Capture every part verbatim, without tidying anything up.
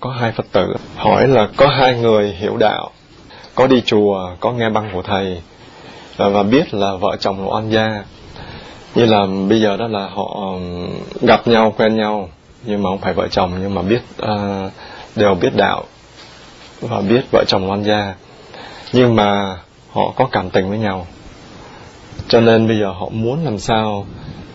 có hai Phật tử hỏi là có hai người hiểu đạo, có đi chùa, có nghe băng của thầy và biết là vợ chồng là oan gia. Như là bây giờ đó là họ gặp nhau, quen nhau, nhưng mà không phải vợ chồng, nhưng mà biết uh, đều biết đạo và biết vợ chồng oan gia, nhưng mà họ có cảm tình với nhau. Cho nên bây giờ họ muốn làm sao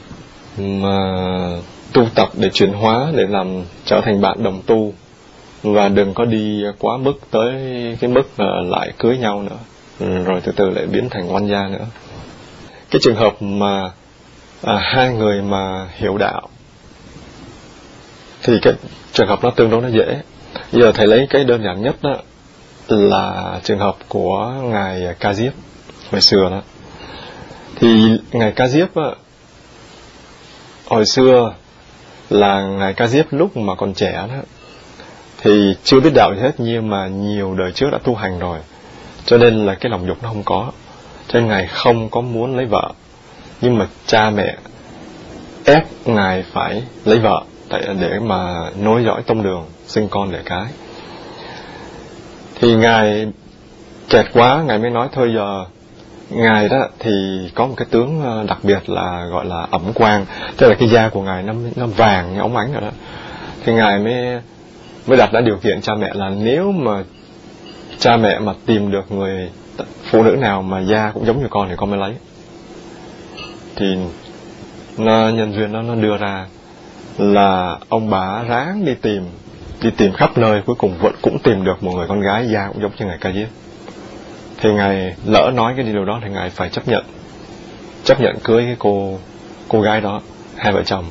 mà tu tập để chuyển hóa, để làm trở thành bạn đồng tu, và đừng có đi quá mức tới cái mức là lại cưới nhau nữa, rồi từ từ lại biến thành oan gia nữa. Cái trường hợp mà à, hai người mà hiểu đạo thì cái trường hợp nó tương đối nó dễ. Giờ thầy lấy cái đơn giản nhất đó là trường hợp của ngài Ca Diếp hồi xưa đó. Thì ngài Ca Diếp á, hồi xưa là ngài Ca Diếp lúc mà còn trẻ đó thì chưa biết đạo gì hết, nhưng mà nhiều đời trước đã tu hành rồi, cho nên là cái lòng dục nó không có, cho nên ngài không có muốn lấy vợ, nhưng mà cha mẹ ép ngài phải lấy vợ tại để mà nối dõi tông đường, sinh con đẻ cái. Thì ngài kẹt quá, ngài mới nói thôi giờ ngài đó thì có một cái tướng đặc biệt là gọi là ẩm quang, tức là cái da của ngài nó nó vàng như óng ánh rồi đó. Thì ngài mới mới đặt ra điều kiện cha mẹ là nếu mà cha mẹ mà tìm được người phụ nữ nào mà da cũng giống như con thì con mới lấy. Thì nó, nhân duyên đó nó đưa ra là ông bà ráng đi tìm, đi tìm khắp nơi, cuối cùng vẫn cũng tìm được một người con gái da cũng giống như ngài Ca Diếp. Thì ngài lỡ nói cái điều đó thì ngài phải chấp nhận, chấp nhận cưới cái cô cô gái đó, hai vợ chồng.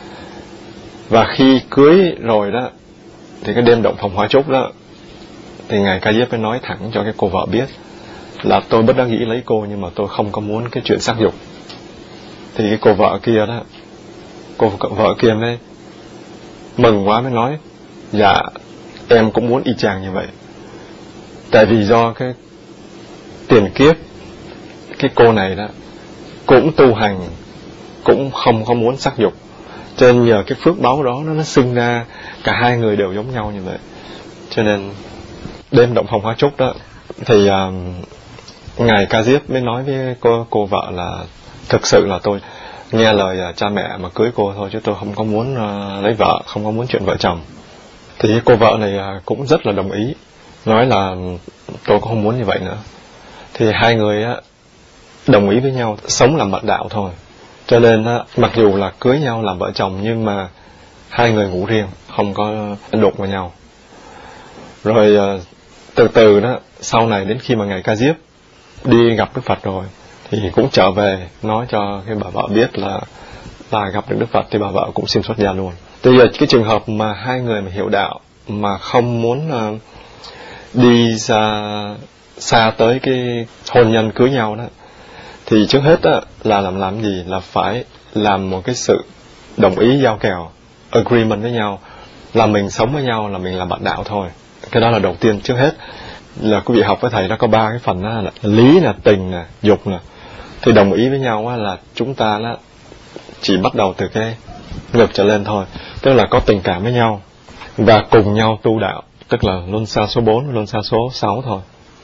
Và khi cưới rồi đó thì cái đêm động phòng hóa chúc đó thì ngài Ca Diếp mới nói thẳng cho cái cô vợ biết là tôi bất đắc dĩ lấy cô, nhưng mà tôi không có muốn cái chuyện sắc dục. Thì cái cô vợ kia đó, cô vợ kia mới mừng quá, mới nói dạ em cũng muốn y chang như vậy. Tại vì do cái tiền kiếp cái cô này đó cũng tu hành, cũng không có muốn sắc dục, cho nên nhờ cái phước báu đó nó nó sinh ra cả hai người đều giống nhau như vậy. Cho nên đêm động phòng hóa chúc đó thì uh, ngài Ca Diếp mới nói với cô cô vợ là thực sự là tôi nghe lời uh, cha mẹ mà cưới cô thôi, chứ tôi không có muốn uh, lấy vợ, không có muốn chuyện vợ chồng. Thì cô vợ này uh, cũng rất là đồng ý, nói là tôi cũng không muốn như vậy nữa. Thì hai người uh, đồng ý với nhau sống làm bạn đạo thôi. Cho nên uh, mặc dù là cưới nhau làm vợ chồng, nhưng mà hai người ngủ riêng, không có đụng vào nhau. Rồi uh, từ từ đó, sau này đến khi mà ngài Ca Diếp đi gặp Đức Phật rồi thì cũng trở về nói cho cái bà vợ biết là là gặp được Đức Phật, thì bà vợ cũng xin xuất gia luôn. Bây giờ cái trường hợp mà hai người mà hiểu đạo mà không muốn uh, đi xa xa tới cái hôn nhân cưới nhau đó, thì trước hết đó, là làm làm gì là phải làm một cái sự đồng ý giao kèo, agreement với nhau, là mình sống với nhau, là mình làm bạn đạo thôi. Cái đó là đầu tiên. Trước hết là quý vị học với thầy nó có ba cái phần đó là lý nè, tình nè, dục nè. Thì đồng ý với nhau á, là chúng ta đó chỉ bắt đầu từ cái ngực trở lên thôi, tức là có tình cảm với nhau và cùng nhau tu đạo, tức là luân xa số bốn, luân xa số sáu thôi.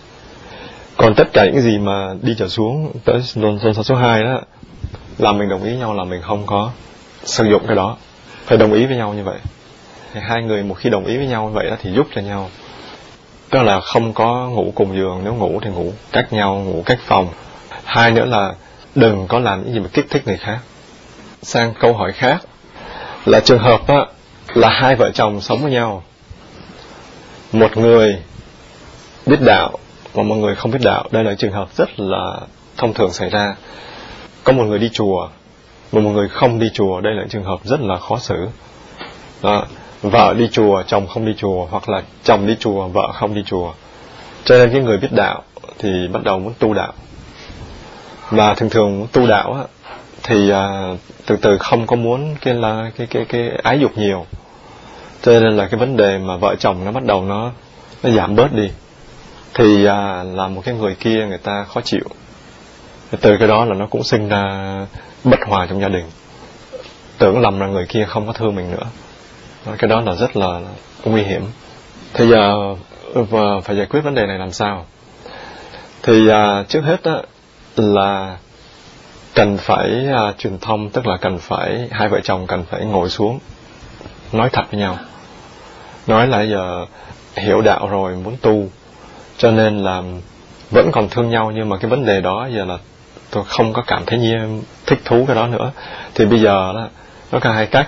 Còn tất cả những gì mà đi trở xuống tới luân xa số hai đó là mình đồng ý nhau, là mình không có sử dụng cái đó, phải đồng ý với nhau như vậy. Thì hai người một khi đồng ý với nhau như vậy đó thì giúp cho nhau, tức là không có ngủ cùng giường, nếu ngủ thì ngủ cách nhau, ngủ cách phòng. Hai nữa là đừng có làm những gì mà kích thích người khác. Sang câu hỏi khác là trường hợp á, là hai vợ chồng sống với nhau, một người biết đạo và một người không biết đạo. Đây là trường hợp rất là thông thường xảy ra. Có một người đi chùa và một người không đi chùa, đây là trường hợp rất là khó xử đó. Vợ đi chùa, chồng không đi chùa, hoặc là chồng đi chùa, vợ không đi chùa. Cho nên cái người biết đạo thì bắt đầu muốn tu đạo, và thường thường muốn tu đạo á, thì à, từ từ không có muốn cái là cái cái cái ái dục nhiều, cho nên là cái vấn đề mà vợ chồng nó bắt đầu nó nó giảm bớt đi, thì à, là một cái người kia người ta khó chịu. Từ cái đó là nó cũng sinh ra bất hòa trong gia đình, tưởng lầm là người kia không có thương mình nữa. Cái đó là rất là nguy hiểm. Thì giờ uh, phải giải quyết vấn đề này làm sao? Thì uh, trước hết đó, là cần phải uh, truyền thông, tức là cần phải hai vợ chồng cần phải ngồi xuống nói thật với nhau, nói là giờ hiểu đạo rồi muốn tu, cho nên là vẫn còn thương nhau, nhưng mà cái vấn đề đó giờ là tôi không có cảm thấy nhiên thích thú cái đó nữa. Thì bây giờ đó, nó có hai cách.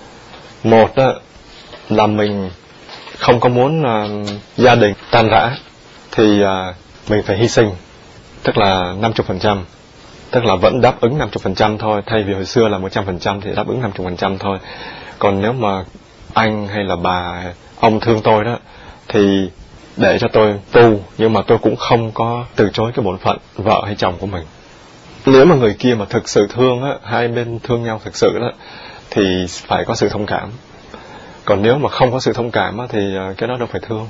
Một đó, là mình không có muốn uh, gia đình tan rã, thì uh, mình phải hy sinh, tức là năm mươi phần trăm, tức là vẫn đáp ứng năm mươi phần trăm thôi, thay vì hồi xưa là một trăm phần trăm thì đáp ứng năm mươi phần trăm thôi. Còn nếu mà anh hay là bà, ông thương tôi đó, thì để cho tôi tu, nhưng mà tôi cũng không có từ chối cái bổn phận vợ hay chồng của mình. Nếu mà người kia mà thực sự thương á, hai bên thương nhau thực sự đó, thì phải có sự thông cảm. Còn nếu mà không có sự thông cảm á, thì cái đó đâu phải thương,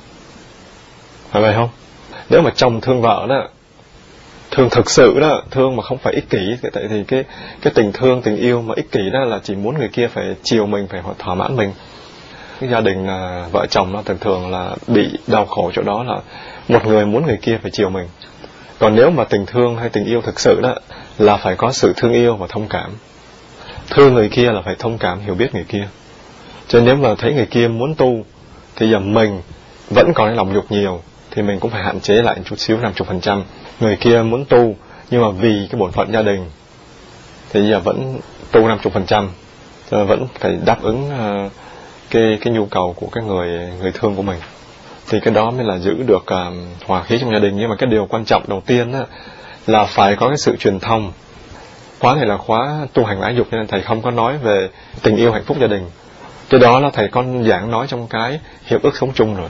phải vậy không? Nếu mà chồng thương vợ đó, thương thực sự đó, thương mà không phải ích kỷ, tại thì cái cái tình thương, tình yêu mà ích kỷ đó là chỉ muốn người kia phải chiều mình, phải thỏa mãn mình. Cái gia đình à, vợ chồng nó thường thường là bị đau khổ chỗ đó là một người muốn người kia phải chiều mình. Còn nếu mà tình thương hay tình yêu thực sự đó, là phải có sự thương yêu và thông cảm. Thương người kia là phải thông cảm, hiểu biết người kia. Cho nên nếu mà thấy người kia muốn tu, thì giờ mình vẫn còn cái lòng dục nhiều, thì mình cũng phải hạn chế lại một chút xíu, năm mươi phần trăm. Người kia muốn tu, nhưng mà vì cái bổn phận gia đình, thì giờ vẫn tu năm mươi phần trăm, vẫn phải đáp ứng uh, cái cái nhu cầu của cái người người thương của mình. Thì cái đó mới là giữ được uh, hòa khí trong gia đình. Nhưng mà cái điều quan trọng đầu tiên á, là phải có cái sự truyền thông. Khóa này là khóa tu hành ái dục, nên thầy không có nói về tình yêu hạnh phúc gia đình. Cái đó là thầy con giảng nói trong cái hiệp ước sống chung rồi.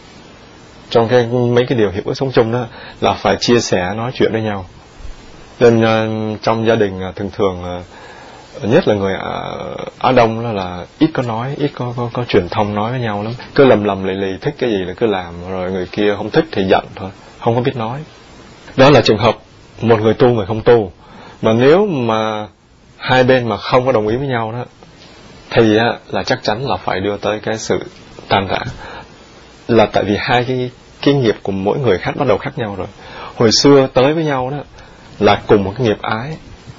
Trong cái mấy cái điều hiệp ước sống chung đó là phải chia sẻ, nói chuyện với nhau. Nên uh, trong gia đình uh, thường thường uh, nhất là người uh, Á Đông đó là ít có nói, ít có, có, có truyền thông nói với nhau lắm. Cứ lầm lầm lì lì, thích cái gì là cứ làm, rồi người kia không thích thì giận thôi, không có biết nói. Đó là trường hợp một người tu, người không tu. Mà nếu mà hai bên mà không có đồng ý với nhau đó, thì á, là chắc chắn là phải đưa tới cái sự tan rã. Là tại vì hai cái, cái nghiệp của mỗi người khác bắt đầu khác nhau rồi. Hồi xưa tới với nhau đó là cùng một cái nghiệp ái,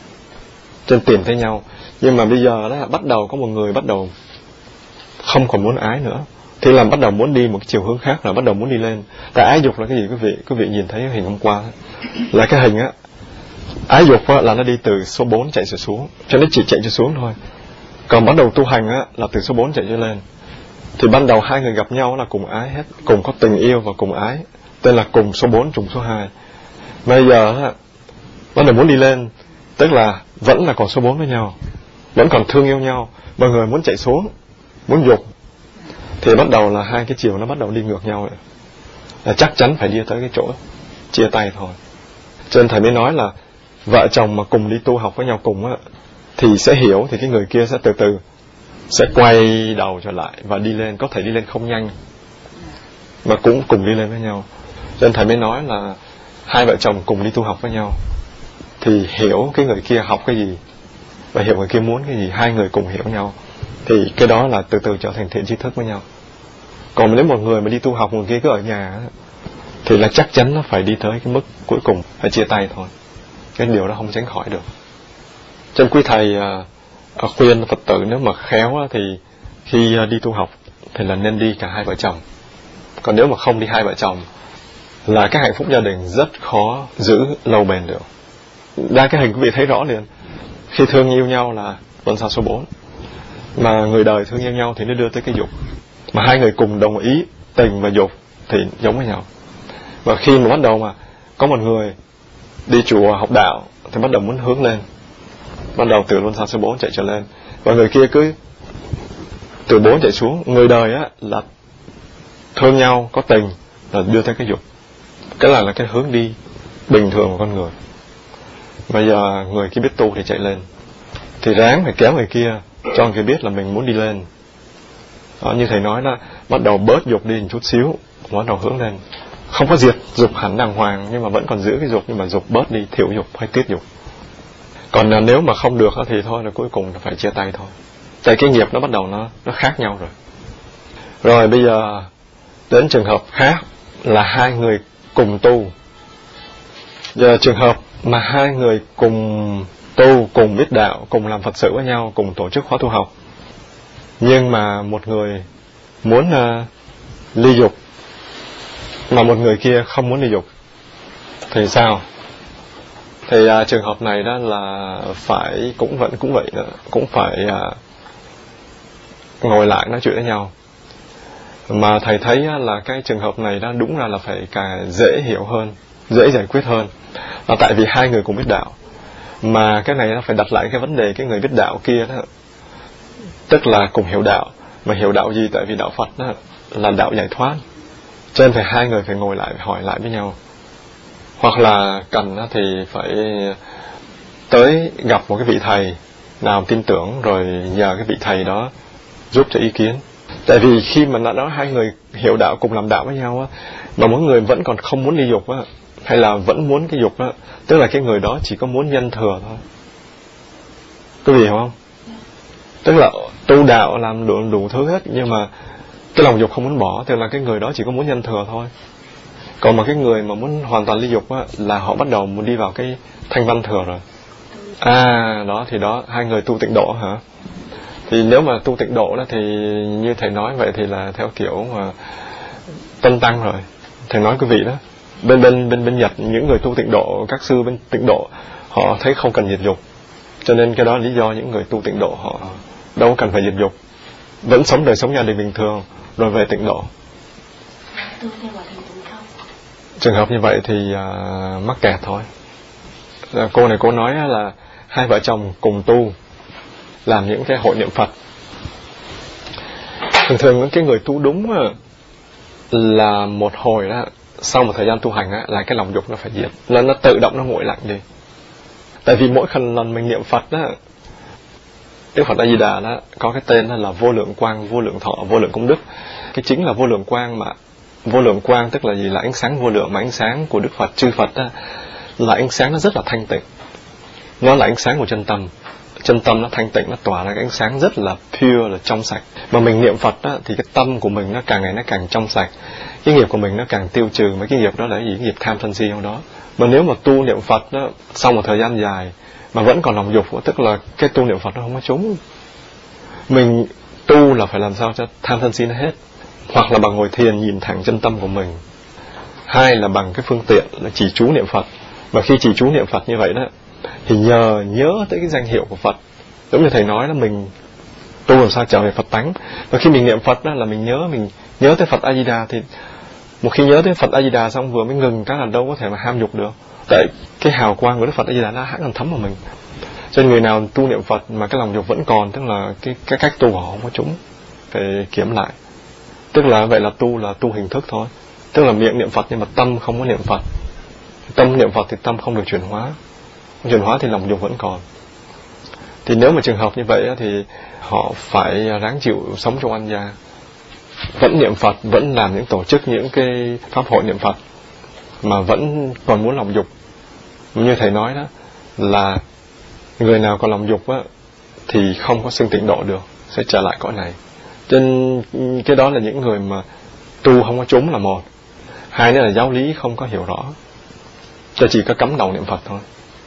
trên tìm thấy nhau. Nhưng mà bây giờ đó bắt đầu có một người bắt đầu không còn muốn ái nữa, thì là bắt đầu muốn đi một cái chiều hướng khác, là bắt đầu muốn đi lên. Tại ái dục là cái gì quý vị? Quý vị nhìn thấy hình hôm qua đó, là cái hình á, ái dục á, là nó đi từ số bốn chạy xuống, cho nó chỉ chạy cho xuống thôi. Còn bắt đầu tu hành á, là từ số bốn chạy cho lên. Thì ban đầu hai người gặp nhau là cùng ái hết, cùng có tình yêu và cùng ái, tên là cùng số bốn trùng số hai. Bây giờ á, bắt đầu muốn đi lên, tức là vẫn là còn số bốn với nhau, vẫn còn thương yêu nhau, mọi người muốn chạy xuống, muốn dục, thì bắt đầu là hai cái chiều nó bắt đầu đi ngược nhau, là chắc chắn phải đi tới cái chỗ chia tay thôi. Cho nên thầy mới nói là vợ chồng mà cùng đi tu học với nhau cùng á, thì sẽ hiểu, thì cái người kia sẽ từ từ sẽ quay đầu trở lại và đi lên, có thể đi lên không nhanh, mà cũng cùng đi lên với nhau. Cho nên thầy mới nói là hai vợ chồng cùng đi tu học với nhau, thì hiểu cái người kia học cái gì và hiểu người kia muốn cái gì, hai người cùng hiểu nhau, thì cái đó là từ từ trở thành thiện tri thức với nhau. Còn nếu một người mà đi tu học, người kia cứ ở nhà, thì là chắc chắn nó phải đi tới cái mức cuối cùng phải chia tay thôi. Cái điều đó không tránh khỏi được. Cho nên quý thầy uh, khuyên Phật tử nếu mà khéo thì khi uh, đi tu học thì là nên đi cả hai vợ chồng. Còn nếu mà không đi hai vợ chồng, là cái hạnh phúc gia đình rất khó giữ lâu bền được. Đa cái hình quý vị thấy rõ liền. Khi thương yêu nhau là luân xa số bốn, mà người đời thương yêu nhau thì nó đưa tới cái dục. Mà hai người cùng đồng ý tình và dục thì giống với nhau. Và khi mà bắt đầu mà có một người đi chùa học đạo thì bắt đầu muốn hướng lên, bắt đầu từ luân xa số bốn chạy trở lên, và người kia cứ từ bốn chạy xuống. Người đời á là thương nhau, có tình, là đưa tới cái dục. Cái là là cái hướng đi bình thường của con người. Bây giờ người kia biết tu thì chạy lên, thì ráng phải kéo người kia, cho người kia biết là mình muốn đi lên. Đó, như thầy nói đó, bắt đầu bớt dục đi một chút xíu, bắt đầu hướng lên. Không có diệt dục hẳn đàng hoàng, nhưng mà vẫn còn giữ cái dục, nhưng mà dục bớt đi, thiểu dục hay tiết dục. Còn nếu mà không được thì thôi, là cuối cùng là phải chia tay thôi. Tại cái nghiệp nó bắt đầu nó nó khác nhau rồi. Rồi bây giờ Đến trường hợp khác là hai người cùng tu. Giờ trường hợp mà hai người cùng tu, cùng biết đạo, cùng làm Phật sự với nhau, cùng tổ chức khóa tu học, nhưng mà một người muốn uh, ly dục mà một người kia không muốn ly dục thì sao? Thì uh, trường hợp này đó là phải cũng vẫn cũng vậy nữa, cũng phải uh, ngồi lại nói chuyện với nhau. Mà thầy thấy là cái trường hợp này đó đúng ra là phải càng dễ hiểu hơn, dễ giải quyết hơn, là tại vì hai người cùng biết đạo. Mà cái này nó phải đặt lại cái vấn đề cái người biết đạo kia đó, tức là cùng hiểu đạo. Mà hiểu đạo gì? Tại vì đạo Phật đó là đạo giải thoát, cho nên phải hai người phải ngồi lại hỏi lại với nhau, hoặc là cần thì phải tới gặp một cái vị thầy nào tin tưởng, rồi nhờ cái vị thầy đó giúp cho ý kiến. Tại vì khi mà đã nói hai người hiểu đạo cùng làm đạo với nhau á, mà mỗi người vẫn còn không muốn ly dục á, hay là vẫn muốn cái dục á, tức là cái người đó chỉ có muốn nhân thừa thôi. Có gì hiểu không? Tức là tu đạo làm đủ, đủ thứ hết, nhưng mà cái lòng dục không muốn bỏ, tức là cái người đó chỉ có muốn nhân thừa thôi. Còn mà cái người mà muốn hoàn toàn ly dục á, là họ bắt đầu muốn đi vào cái thanh văn thừa rồi. À, đó thì đó, hai người tu tịnh độ hả? Thì nếu mà tu tịnh độ đó thì như thầy nói vậy thì là theo kiểu mà tân tăng rồi. Thầy nói quý vị đó, bên bên bên bên Nhật những người tu tịnh độ, các sư bên tịnh độ họ thấy không cần diệt dục, cho nên cái đó là lý do những người tu tịnh độ họ đâu cần phải diệt dục, vẫn sống đời sống gia đình bình thường rồi về tịnh độ. Trường hợp như vậy thì uh, mắc kẹt thôi. Cô này cô nói là hai vợ chồng cùng tu, làm những cái hội niệm Phật. Thường thường cái người tu đúng là một hồi đó, sau một thời gian tu hành á, là cái lòng dục nó phải diệt, là nó tự động nó nguội lạnh đi. Tại vì mỗi lần mình niệm Phật đó, Đức Phật A Di Đà đó có cái tên đó là vô lượng quang, vô lượng thọ, vô lượng công đức. Cái chính là vô lượng quang, mà vô lượng quang tức là gì? Là ánh sáng vô lượng. Mà ánh sáng của Đức Phật, chư Phật đó, là ánh sáng nó rất là thanh tịnh, nó là ánh sáng của chân tâm. Chân tâm nó thanh tịnh, nó tỏa ra cái ánh sáng rất là pure, là trong sạch. Mà mình niệm Phật đó, thì cái tâm của mình nó càng ngày nó càng trong sạch, cái nghiệp của mình nó càng tiêu trừ. Mấy cái nghiệp đó là cái gì? Cái nghiệp tham sân si trong đó. Mà nếu mà tu niệm Phật đó, sau một thời gian dài mà vẫn còn lòng dục, tức là cái tu niệm Phật nó không có trúng. Mình tu là phải làm sao cho tham sân si nó hết, hoặc là bằng ngồi thiền nhìn thẳng chân tâm của mình, hai là bằng cái phương tiện là chỉ chú niệm Phật. Mà khi chỉ chú niệm Phật như vậy đó, thì nhờ nhớ tới cái danh hiệu của Phật, giống như thầy nói là mình tu làm sao trở về Phật tánh. Và khi mình niệm Phật đó là mình nhớ mình nhớ tới Phật A Di Đà, thì một khi nhớ tới Phật A Di Đà xong vừa mới ngừng các là đâu có thể mà ham dục được. Tại cái hào quang của Đức Phật A Di Đà nó hãng còn thấm vào mình. Cho nên người nào tu niệm Phật mà cái lòng dục vẫn còn, tức là cái cái cách tu của họ không có trúng, phải kiểm lại. Tức là vậy là tu là tu hình thức thôi, tức là miệng niệm Phật nhưng mà tâm không có niệm Phật. Tâm niệm Phật thì tâm không được chuyển hóa, không chuyển hóa thì lòng dục vẫn còn. Thì nếu mà trường hợp như vậy thì họ phải ráng chịu sống trong ăn gia, vẫn niệm Phật, vẫn làm những tổ chức, những cái pháp hội niệm Phật, mà vẫn còn muốn lòng dục. Như thầy nói đó, là người nào còn lòng dục á, thì không có xưng tịnh độ được, sẽ trở lại cõi này. Cho nên cái đó là những người mà tu không có trúng là một. Hai nữa là giáo lý không có hiểu rõ, cho chỉ có cắm đầu niệm Phật thôi.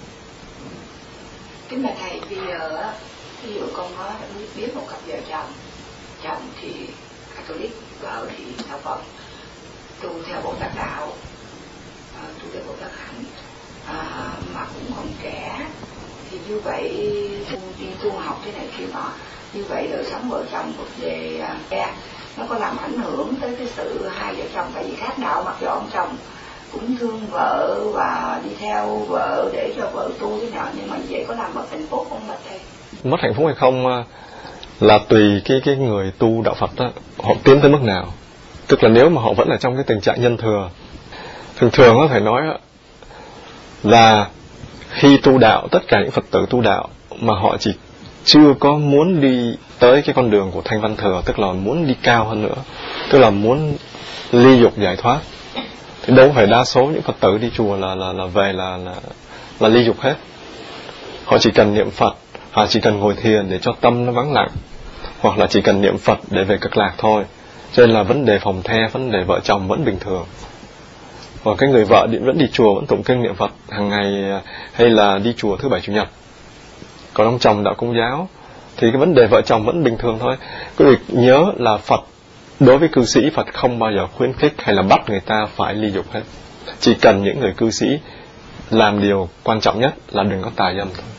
Kính bạch thầy, bây giờ á, ví dụ con nói biết một cặp vợ chồng, chồng thì Catholic, vợ thì theo Phật, tu theo Bồ Tát đạo, à, tu theo Bồ Tát hạnh, à, mà cũng còn trẻ, thì như vậy tu đi tu học thế này kia nọ, như vậy đời sống vợ chồng cuộc về à, nó có làm ảnh hưởng tới cái sự hai vợ chồng, tại vì khác đạo, mặc dù ông chồng cũng thương vợ và đi theo vợ để cho vợ tu cái nào, nhưng mà vậy có làm mất hạnh phúc không bạch thầy? Mất hạnh phúc hay không là tùy cái cái người tu đạo Phật đó, họ tiến tới mức nào. Tức là nếu mà họ vẫn ở trong cái tình trạng nhân thừa, thường thường nó phải nói là khi tu đạo, tất cả những Phật tử tu đạo mà họ chỉ chưa có muốn đi tới cái con đường của thanh văn thừa, tức là muốn đi cao hơn nữa, tức là muốn ly dục giải thoát, thì đâu phải đa số những Phật tử đi chùa là là là về là là là ly dục hết. Họ chỉ cần niệm Phật, họ chỉ cần ngồi thiền để cho tâm nó vắng lặng, hoặc là chỉ cần niệm Phật để về cực lạc thôi. Cho nên là vấn đề phòng the, vấn đề vợ chồng vẫn bình thường. Và cái người vợ vẫn đi chùa, vẫn tụng kinh niệm Phật hàng ngày, hay là đi chùa thứ bảy chủ nhật. Còn ông chồng đạo Công giáo thì cái vấn đề vợ chồng vẫn bình thường thôi. Quý vị nhớ là Phật đối với cư sĩ, Phật không bao giờ khuyến khích hay là bắt người ta phải ly dục hết. Chỉ cần những người cư sĩ làm điều quan trọng nhất là đừng có tà dâm thôi.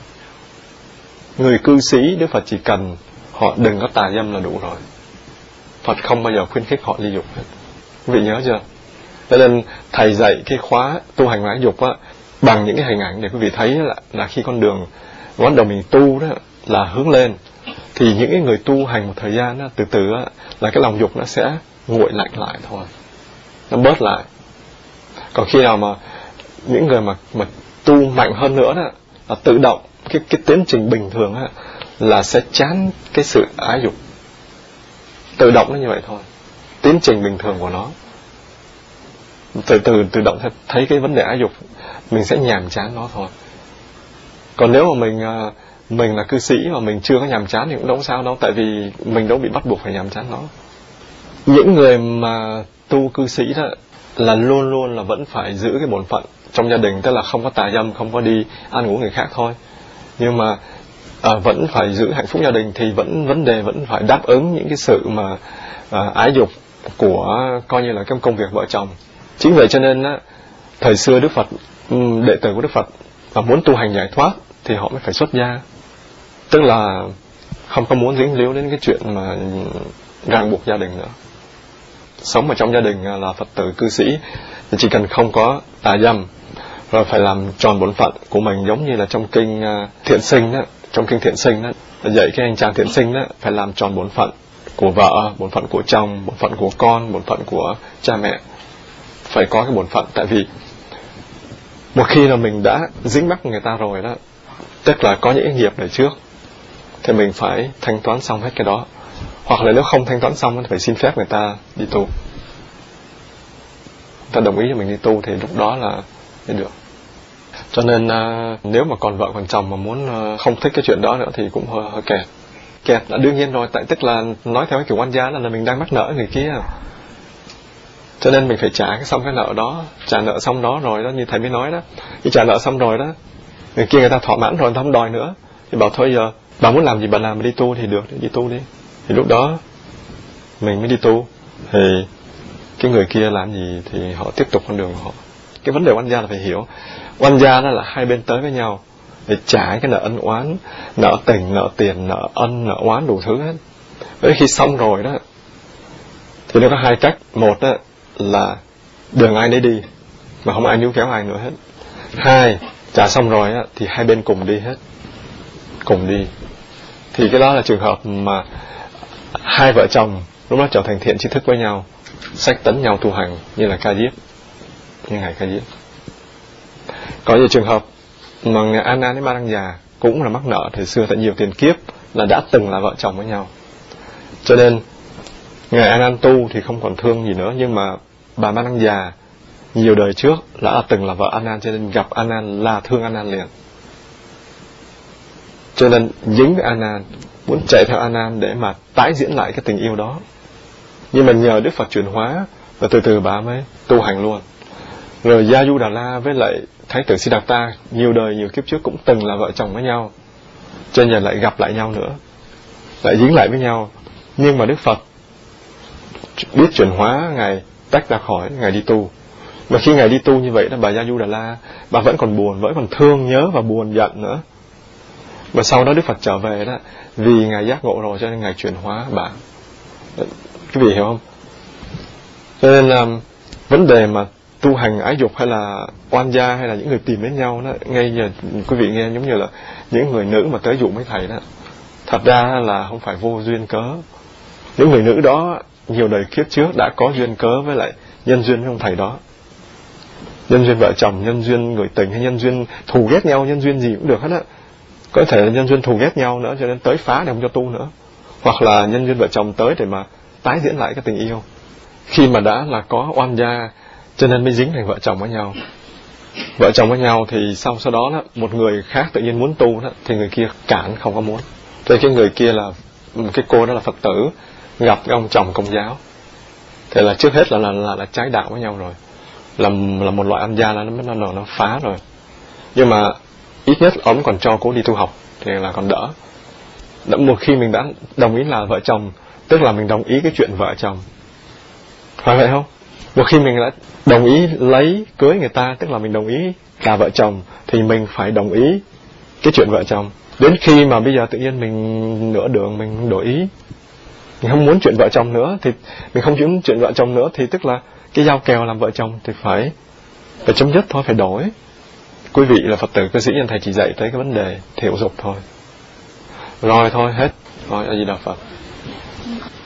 Người cư sĩ Đức Phật chỉ cần họ đừng có tà dâm là đủ rồi. Phật không bao giờ khuyến khích họ ly dục hết. Quý vị nhớ chưa? Cho nên thầy dạy cái khóa tu hành ái dục á, bằng những cái hình ảnh để quý vị thấy là, là khi con đường bắt đầu mình tu đó là hướng lên, thì những cái người tu hành một thời gian đó, từ từ đó, là cái lòng dục nó sẽ nguội lạnh lại thôi, nó bớt lại. Còn khi nào mà những người mà mà tu mạnh hơn nữa đó, là tự động cái cái tiến trình bình thường đó, là sẽ chán cái sự ái dục, tự động nó như vậy thôi, tiến trình bình thường của nó. Từ từ tự động thấy cái vấn đề ái dục mình sẽ nhàm chán nó thôi. Còn nếu mà mình mình là cư sĩ mà mình chưa có nhàm chán thì cũng đâu sao đâu, tại vì mình đâu bị bắt buộc phải nhàm chán nó. Những người mà tu cư sĩ đó là luôn luôn là vẫn phải giữ cái bổn phận trong gia đình, tức là không có tà dâm, không có đi ăn uống người khác thôi. Nhưng mà à, vẫn phải giữ hạnh phúc gia đình, thì vẫn vấn đề vẫn phải đáp ứng những cái sự mà à, ái dục của coi như là cái công việc vợ chồng. Chính vậy cho nên á, thời xưa Đức Phật, đệ tử của Đức Phật mà muốn tu hành giải thoát thì họ mới phải xuất gia, tức là không có muốn dính líu đến cái chuyện mà ràng buộc gia đình nữa. Sống ở trong gia đình là Phật tử cư sĩ thì chỉ cần không có tà dâm, rồi phải làm tròn bổn phận của mình, giống như là trong kinh Thiện Sinh đó, trong kinh Thiện Sinh đó dạy cái hành trang thiện sinh đó, phải làm tròn bổn phận của vợ, bổn phận của chồng, bổn phận của con, bổn phận của cha mẹ. Phải có cái bổn phận, tại vì một khi là mình đã dính mắc người ta rồi đó, tức là có những cái nghiệp đời trước, thì mình phải thanh toán xong hết cái đó. Hoặc là nếu không thanh toán xong thì phải xin phép người ta đi tu, người ta đồng ý cho mình đi tu thì lúc đó là mới được. Cho nên uh, nếu mà còn vợ còn chồng mà muốn uh, không thích cái chuyện đó nữa thì cũng hơi, hơi kẹt. Kẹt là đương nhiên rồi, tại tức là nói theo cái kiểu quan gia là, là mình đang mắc nợ người kia, cho nên mình phải trả cái xong cái nợ đó. Trả nợ xong đó rồi đó, như thầy mới nói đó, khi trả nợ xong rồi đó, người kia người ta thỏa mãn rồi, người ta không đòi nữa, thì bảo thôi giờ bà muốn làm gì bà làm, mà đi tu thì được, đi tu đi. Thì lúc đó mình mới đi tu, thì cái người kia làm gì thì họ tiếp tục con đường của họ. Cái vấn đề oan gia là phải hiểu, oan gia đó là hai bên tới với nhau để trả cái nợ ân oán, nợ tình, nợ tiền, nợ ân, nợ oán đủ thứ hết. Với khi xong rồi đó thì nó có hai cách. Một đó là đường ai nấy đi, mà không ai níu kéo ai nữa hết. Hai, trả xong rồi á, thì hai bên cùng đi hết, cùng đi. Thì cái đó là trường hợp mà hai vợ chồng lúc đó trở thành thiện tri thức với nhau, sách tấn nhau tu hành, như là Ca Diếp, như ngài Ca Diếp. Có nhiều trường hợp mà ngài An Nan với Ma Đăng Già cũng là mắc nợ thời xưa, tại nhiều tiền kiếp là đã từng là vợ chồng với nhau. Cho nên ngài An Nan tu thì không còn thương gì nữa, nhưng mà bà Ma Đăng Già nhiều đời trước đã từng là vợ An Nan, cho nên gặp An Nan là thương An Nan liền. Cho nên dính với An Nan, muốn chạy theo An Nan để mà tái diễn lại cái tình yêu đó. Nhưng mà nhờ Đức Phật chuyển hóa, và từ từ bà mới tu hành luôn. Rồi Gia Du Đà La với lại Thái tử Siddhartha nhiều đời nhiều kiếp trước cũng từng là vợ chồng với nhau, cho nên giờ lại gặp lại nhau nữa, lại dính lại với nhau. Nhưng mà Đức Phật biết chuyển hóa, ngài tách ra khỏi, ngài đi tu. Mà khi ngài đi tu như vậy đó, bà Gia Du Đà La bà vẫn còn buồn, vẫn còn thương nhớ và buồn giận nữa. Và sau đó Đức Phật trở về đó, vì ngài giác ngộ rồi cho nên ngài chuyển hóa bà. Quý vị hiểu không? Cho nên là vấn đề mà tu hành ái dục hay là oan gia hay là những người tìm đến nhau đó, ngay giờ quý vị nghe giống như là những người nữ mà tới dụ mấy thầy đó, thật ra là không phải vô duyên cớ. Những người nữ đó nhiều đời kiếp trước đã có duyên cớ với lại nhân duyên với ông thầy đó, nhân duyên vợ chồng, nhân duyên người tình, hay nhân duyên thù ghét nhau, nhân duyên gì cũng được hết á. Có thể là nhân duyên thù ghét nhau nữa cho nên tới phá để không cho tu nữa, hoặc là nhân duyên vợ chồng tới để mà tái diễn lại cái tình yêu. Khi mà đã là có oan gia cho nên mới dính thành vợ chồng với nhau. Vợ chồng với nhau thì sau sau đó, đó một người khác tự nhiên muốn tu đó, thì người kia cản không có muốn. Cho nên cái người kia là cái cô đó là Phật tử, gặp cái ông chồng Công giáo. Thế là trước hết là là là, là trái đạo với nhau rồi, là là một loại ăn gia là nó nó nó phá rồi. Nhưng mà ít nhất ông còn cho cô đi tu học thì là còn đỡ. Đã một khi mình đã đồng ý là vợ chồng, tức là mình đồng ý cái chuyện vợ chồng, phải vậy không? Một khi mình đã đồng ý lấy cưới người ta, tức là mình đồng ý là vợ chồng, thì mình phải đồng ý cái chuyện vợ chồng. Đến khi mà bây giờ tự nhiên mình nửa đường mình đổi ý, mình không muốn chuyện vợ chồng nữa, thì mình không muốn chuyện vợ chồng nữa, thì tức là cái giao kèo làm vợ chồng thì phải phải chấm dứt thôi, phải đổi. Quý vị là Phật tử cư sĩ, nên thầy chỉ dạy tới cái vấn đề thiểu dục thôi. Rồi thôi hết. Rồi, A Di Đà Phật.